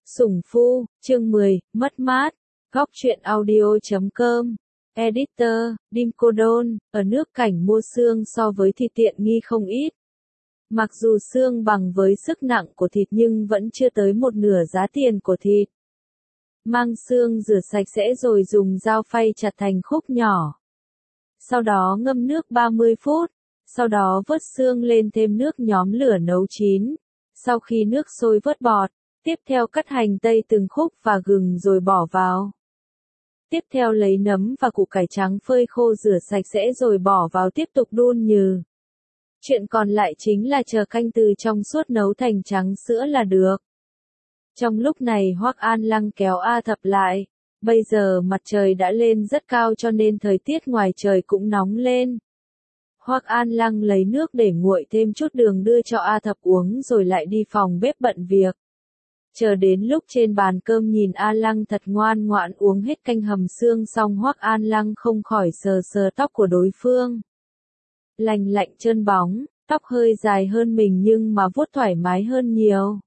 Sủng Phu, chương 10, mất mát. Góc truyện audio.com. Editor, Dimkodol, ở nước cảnh mua xương so với thịt tiện nghi không ít. Mặc dù xương bằng với sức nặng của thịt nhưng vẫn chưa tới một nửa giá tiền của thịt. Mang xương rửa sạch sẽ rồi dùng dao phay chặt thành khúc nhỏ. Sau đó ngâm nước 30 phút. Sau đó vớt xương lên thêm nước nhóm lửa nấu chín. Sau khi nước sôi vớt bọt. Tiếp theo cắt hành tây từng khúc và gừng rồi bỏ vào. Tiếp theo lấy nấm và củ cải trắng phơi khô rửa sạch sẽ rồi bỏ vào tiếp tục đun nhừ. Chuyện còn lại chính là chờ canh từ trong suốt nấu thành trắng sữa là được. Trong lúc này Hoắc An Lăng kéo A Thập lại. Bây giờ mặt trời đã lên rất cao cho nên thời tiết ngoài trời cũng nóng lên. Hoắc An Lăng lấy nước để nguội thêm chút đường đưa cho A Thập uống rồi lại đi phòng bếp bận việc. Chờ đến lúc trên bàn cơm nhìn A Lăng thật ngoan ngoãn uống hết canh hầm xương xong Hoắc An Lăng không khỏi sờ sờ tóc của đối phương. Lành lạnh trơn bóng, tóc hơi dài hơn mình nhưng mà vuốt thoải mái hơn nhiều.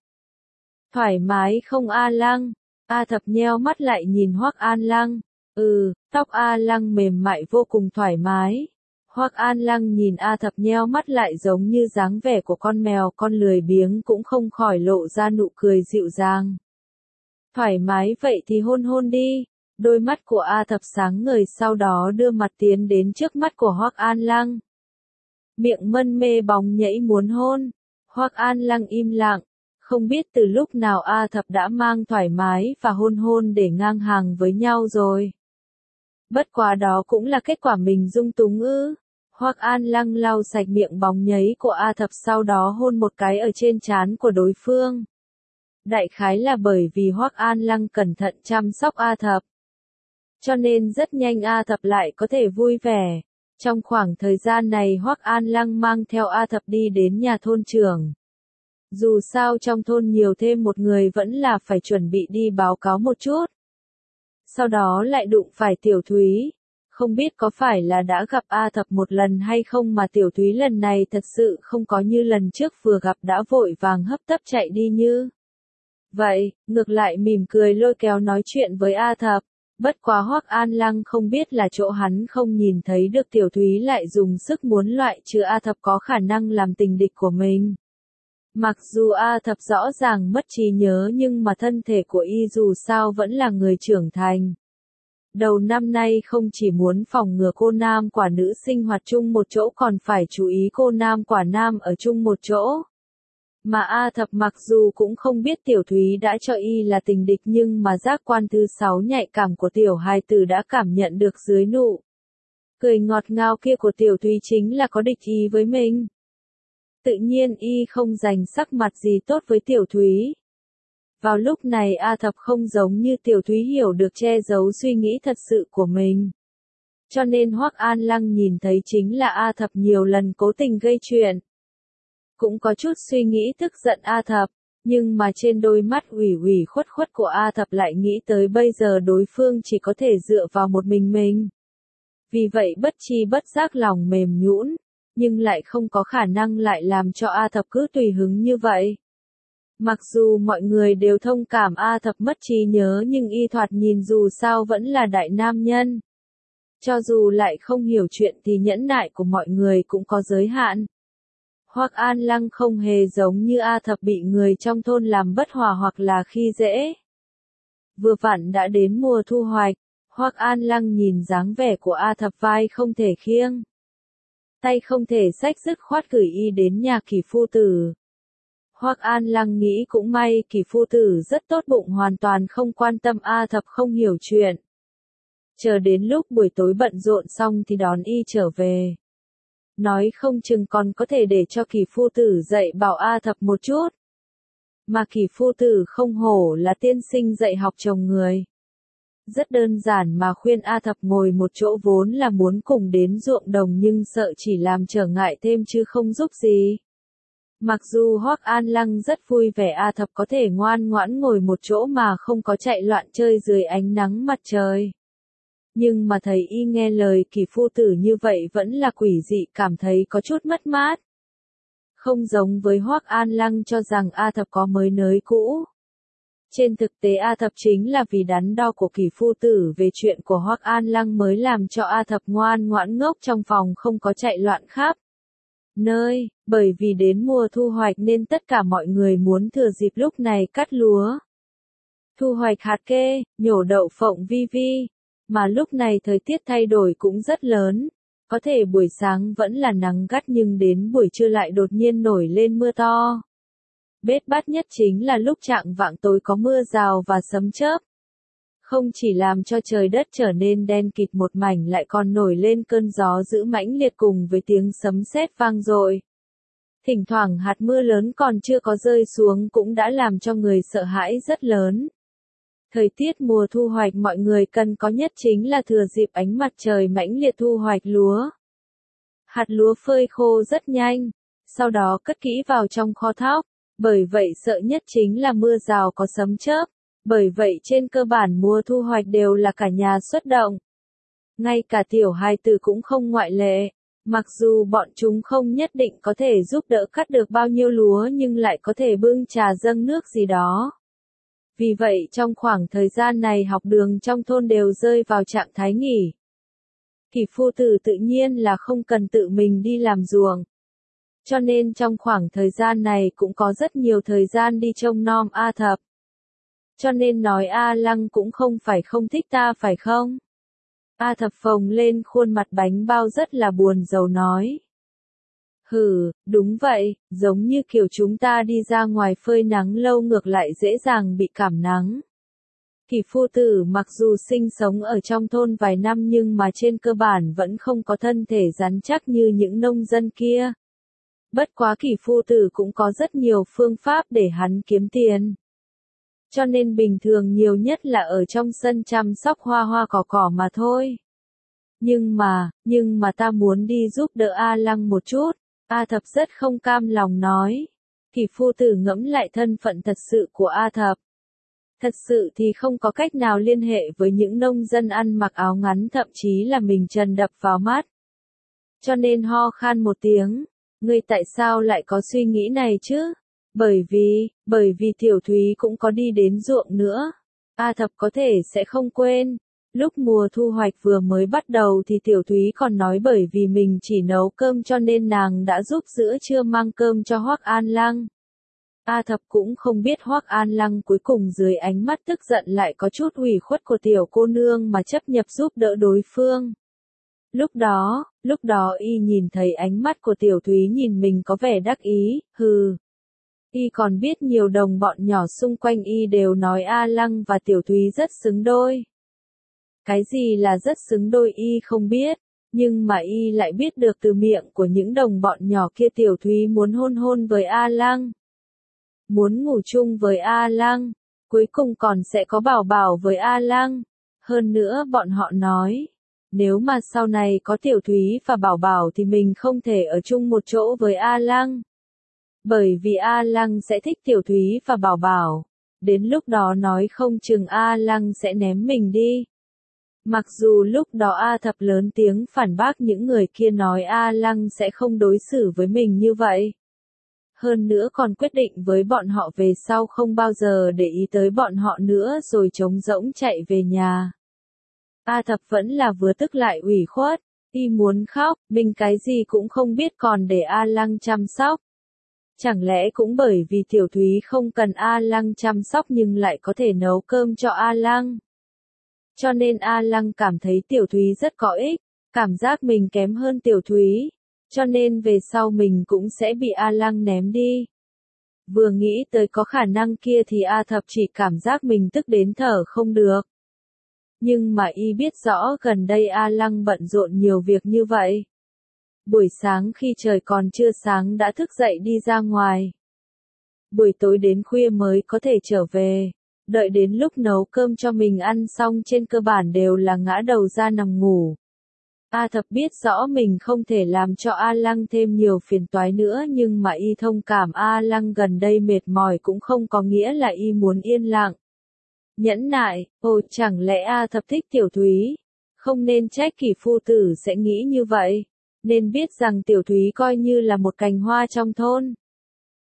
Thoải mái không A Lăng? A Thập nheo mắt lại nhìn Hoắc An Lăng. Tóc A Lăng mềm mại vô cùng thoải mái. Hoắc An Lăng nhìn A Thập nheo mắt lại giống như dáng vẻ của con mèo con lười biếng cũng không khỏi lộ ra nụ cười dịu dàng. Thoải mái vậy thì hôn hôn đi. Đôi mắt của A Thập sáng ngời sau đó đưa mặt tiến đến trước mắt của Hoắc An Lăng. Miệng mân mê bóng nhảy muốn hôn. Hoắc An Lăng im lặng. Không biết từ lúc nào A Thập đã mang thoải mái và hôn hôn để ngang hàng với nhau rồi. Bất quá đó cũng là kết quả mình dung túng ư. Hoắc An Lăng lau sạch miệng bóng nhấy của A Thập sau đó hôn một cái ở trên trán của đối phương. Đại khái là bởi vì Hoắc An Lăng cẩn thận chăm sóc A Thập. Cho nên rất nhanh A Thập lại có thể vui vẻ. Trong khoảng thời gian này Hoắc An Lăng mang theo A Thập đi đến nhà thôn trưởng. Dù sao trong thôn nhiều thêm một người vẫn là phải chuẩn bị đi báo cáo một chút. Sau đó lại đụng phải Tiểu Thúy. Không biết có phải là đã gặp A Thập một lần hay không mà Tiểu Thúy lần này thật sự không có như lần trước vừa gặp đã vội vàng hấp tấp chạy đi như. Vậy, ngược lại mỉm cười lôi kéo nói chuyện với A Thập. Bất quá Hoắc An Lăng không biết là chỗ hắn không nhìn thấy được Tiểu Thúy lại dùng sức muốn loại trừ A Thập có khả năng làm tình địch của mình. Mặc dù A Thập rõ ràng mất trí nhớ nhưng mà thân thể của y dù sao vẫn là người trưởng thành. Đầu năm nay không chỉ muốn phòng ngừa cô nam quả nữ sinh hoạt chung một chỗ còn phải chú ý cô nam quả nam ở chung một chỗ. Mà A Thập mặc dù cũng không biết Tiểu Thúy đã cho y là tình địch nhưng mà giác quan thứ 6 nhạy cảm của tiểu hài tử đã cảm nhận được dưới nụ cười ngọt ngào kia của Tiểu Thúy chính là có địch ý với mình. Tự nhiên y không dành sắc mặt gì tốt với Tiểu Thúy. Vào lúc này A Thập không giống như Tiểu Thúy hiểu được che giấu suy nghĩ thật sự của mình. Cho nên Hoắc An Lăng nhìn thấy chính là A Thập nhiều lần cố tình gây chuyện. Cũng có chút suy nghĩ tức giận A Thập, nhưng mà trên đôi mắt ủy ủy khuất khuất của A Thập lại nghĩ tới bây giờ đối phương chỉ có thể dựa vào một mình. Vì vậy bất chi bất giác lòng mềm nhũn, nhưng lại không có khả năng lại làm cho A Thập cứ tùy hứng như vậy. Mặc dù mọi người đều thông cảm A Thập mất trí nhớ nhưng y thoạt nhìn dù sao vẫn là đại nam nhân. Cho dù lại không hiểu chuyện thì nhẫn nại của mọi người cũng có giới hạn. Hoắc An Lăng không hề giống như A Thập bị người trong thôn làm bất hòa hoặc là khi dễ. Vừa vặn đã đến mùa thu hoạch, Hoắc An Lăng nhìn dáng vẻ của A Thập vai không thể khiêng. Tay không thể xách dứt khoát gửi y đến nhà Kỳ phu tử. Hoắc An Lăng nghĩ cũng may Kỳ phu tử rất tốt bụng hoàn toàn không quan tâm A Thập không hiểu chuyện. Chờ đến lúc buổi tối bận rộn xong thì đón y trở về. Nói không chừng còn có thể để cho Kỳ phu tử dạy bảo A Thập một chút. Mà Kỳ phu tử không hổ là tiên sinh dạy học chồng người. Rất đơn giản mà khuyên A Thập ngồi một chỗ vốn là muốn cùng đến ruộng đồng nhưng sợ chỉ làm trở ngại thêm chứ không giúp gì. Mặc dù Hoắc An Lăng rất vui vẻ A Thập có thể ngoan ngoãn ngồi một chỗ mà không có chạy loạn chơi dưới ánh nắng mặt trời. Nhưng mà thấy y nghe lời Kỳ phu tử như vậy vẫn là quỷ dị cảm thấy có chút mất mát. Không giống với Hoắc An Lăng cho rằng A Thập có mới nới cũ. Trên thực tế A Thập chính là vì đắn đo của Kỷ phu tử về chuyện của Hoắc An Lăng mới làm cho A Thập ngoan ngoãn ngốc trong phòng không có chạy loạn khắp nơi, bởi vì đến mùa thu hoạch nên tất cả mọi người muốn thừa dịp lúc này cắt lúa, thu hoạch hạt kê, nhổ đậu phộng vi vi, mà lúc này thời tiết thay đổi cũng rất lớn, có thể buổi sáng vẫn là nắng gắt nhưng đến buổi trưa lại đột nhiên nổi lên mưa to. Bết bát nhất chính là lúc chạng vạng tối có mưa rào và sấm chớp. Không chỉ làm cho trời đất trở nên đen kịt một mảnh lại còn nổi lên cơn gió dữ mãnh liệt cùng với tiếng sấm sét vang dội. Thỉnh thoảng hạt mưa lớn còn chưa có rơi xuống cũng đã làm cho người sợ hãi rất lớn. Thời tiết mùa thu hoạch mọi người cần có nhất chính là thừa dịp ánh mặt trời mãnh liệt thu hoạch lúa. Hạt lúa phơi khô rất nhanh, sau đó cất kỹ vào trong kho thóc. Bởi vậy sợ nhất chính là mưa rào có sấm chớp, bởi vậy trên cơ bản mùa thu hoạch đều là cả nhà xuất động. Ngay cả tiểu hài tử cũng không ngoại lệ, mặc dù bọn chúng không nhất định có thể giúp đỡ cắt được bao nhiêu lúa nhưng lại có thể bưng trà dâng nước gì đó. Vì vậy trong khoảng thời gian này học đường trong thôn đều rơi vào trạng thái nghỉ. Kỷ phu tử tự nhiên là không cần tự mình đi làm ruộng. Cho nên trong khoảng thời gian này cũng có rất nhiều thời gian đi trông nom A Thập. Cho nên nói A Lăng cũng không phải không thích ta phải không? A Thập phồng lên khuôn mặt bánh bao rất là buồn rầu nói. Hừ, đúng vậy, giống như kiểu chúng ta đi ra ngoài phơi nắng lâu ngược lại dễ dàng bị cảm nắng. Kỷ phu tử mặc dù sinh sống ở trong thôn vài năm nhưng mà trên cơ bản vẫn không có thân thể rắn chắc như những nông dân kia. Bất quá Kỷ phu tử cũng có rất nhiều phương pháp để hắn kiếm tiền. Cho nên bình thường nhiều nhất là ở trong sân chăm sóc hoa hoa cỏ cỏ mà thôi. Nhưng mà ta muốn đi giúp đỡ A Lăng một chút. A Thập rất không cam lòng nói. Kỷ phu tử ngẫm lại thân phận thật sự của A Thập. Thật sự thì không có cách nào liên hệ với những nông dân ăn mặc áo ngắn thậm chí là mình trần đập vào mắt. Cho nên ho khan một tiếng. Ngươi tại sao lại có suy nghĩ này chứ? Bởi vì Tiểu Thúy cũng có đi đến ruộng nữa. A Thập có thể sẽ không quên. Lúc mùa thu hoạch vừa mới bắt đầu thì Tiểu Thúy còn nói bởi vì mình chỉ nấu cơm cho nên nàng đã giúp giữa trưa mang cơm cho Hoắc An Lăng. A Thập cũng không biết Hoắc An Lăng cuối cùng dưới ánh mắt tức giận lại có chút ủy khuất của tiểu cô nương mà chấp nhập giúp đỡ đối phương. Lúc đó y nhìn thấy ánh mắt của Tiểu Thúy nhìn mình có vẻ đắc ý, hừ. Y còn biết nhiều đồng bọn nhỏ xung quanh y đều nói A Lăng và Tiểu Thúy rất xứng đôi. Cái gì là rất xứng đôi y không biết, nhưng mà y lại biết được từ miệng của những đồng bọn nhỏ kia Tiểu Thúy muốn hôn với A Lăng. Muốn ngủ chung với A Lăng, cuối cùng còn sẽ có bảo bảo với A Lăng. Hơn nữa bọn họ nói, nếu mà sau này có Tiểu Thúy và bảo bảo thì mình không thể ở chung một chỗ với A Lăng. Bởi vì A Lăng sẽ thích Tiểu Thúy và bảo bảo. Đến lúc đó nói không chừng A Lăng sẽ ném mình đi. Mặc dù lúc đó A Thập lớn tiếng phản bác những người kia nói A Lăng sẽ không đối xử với mình như vậy. Hơn nữa còn quyết định với bọn họ về sau không bao giờ để ý tới bọn họ nữa rồi trống rỗng chạy về nhà. A Thập vẫn là vừa tức lại ủy khuất, y muốn khóc, mình cái gì cũng không biết còn để A Lăng chăm sóc. Chẳng lẽ cũng bởi vì Tiểu Thúy không cần A Lăng chăm sóc nhưng lại có thể nấu cơm cho A Lăng. Cho nên A Lăng cảm thấy Tiểu Thúy rất có ích, cảm giác mình kém hơn Tiểu Thúy. Cho nên về sau mình cũng sẽ bị A Lăng ném đi. Vừa nghĩ tới có khả năng kia thì A Thập chỉ cảm giác mình tức đến thở không được. Nhưng mà y biết rõ gần đây A Lăng bận rộn nhiều việc như vậy. Buổi sáng khi trời còn chưa sáng đã thức dậy đi ra ngoài. Buổi tối đến khuya mới có thể trở về. Đợi đến lúc nấu cơm cho mình ăn xong trên cơ bản đều là ngã đầu ra nằm ngủ. A Thập biết rõ mình không thể làm cho A Lăng thêm nhiều phiền toái nữa nhưng mà y thông cảm A Lăng gần đây mệt mỏi cũng không có nghĩa là y muốn yên lặng. Nhẫn nại, chẳng lẽ A Thập thích Tiểu Thúy? Không nên trách Kỷ phu tử sẽ nghĩ như vậy. Nên biết rằng Tiểu Thúy coi như là một cành hoa trong thôn.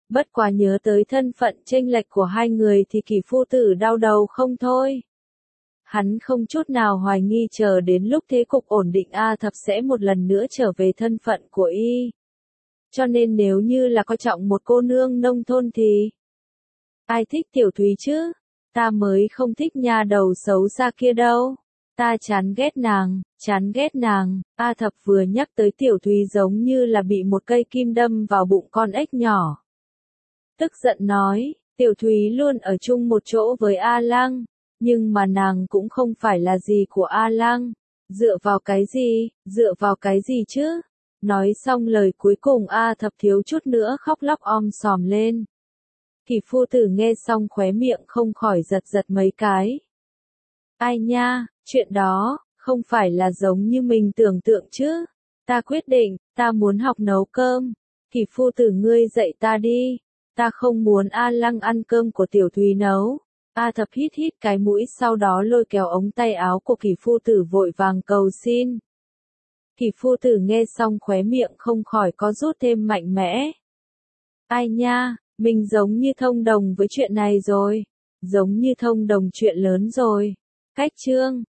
Bất quá nhớ tới thân phận chênh lệch của hai người thì Kỷ phu tử đau đầu không thôi. Hắn không chút nào hoài nghi chờ đến lúc thế cục ổn định A Thập sẽ một lần nữa trở về thân phận của y. Cho nên nếu như là coi trọng một cô nương nông thôn thì ai thích Tiểu Thúy chứ? Ta mới không thích nha đầu xấu xa kia đâu. Ta chán ghét nàng, chán ghét nàng. A Thập vừa nhắc tới Tiểu Thúy giống như là bị một cây kim đâm vào bụng con ếch nhỏ. Tức giận nói, Tiểu Thúy luôn ở chung một chỗ với A Lang, nhưng mà nàng cũng không phải là gì của A Lang. Dựa vào cái gì, dựa vào cái gì chứ? Nói xong lời cuối cùng A Thập thiếu chút nữa khóc lóc om sòm lên. Kỷ phu tử nghe xong khóe miệng không khỏi giật giật mấy cái. Ai nha, chuyện đó, không phải là giống như mình tưởng tượng chứ. Ta quyết định, ta muốn học nấu cơm. Kỷ phu tử ngươi dạy ta đi. Ta không muốn A Lăng ăn cơm của Tiểu Thúy nấu. A Thập hít hít cái mũi sau đó lôi kéo ống tay áo của Kỷ phu tử vội vàng cầu xin. Kỷ phu tử nghe xong khóe miệng không khỏi có rút thêm mạnh mẽ. Ai nha, mình giống như thông đồng với chuyện này rồi. Giống như thông đồng chuyện lớn rồi. Cách chương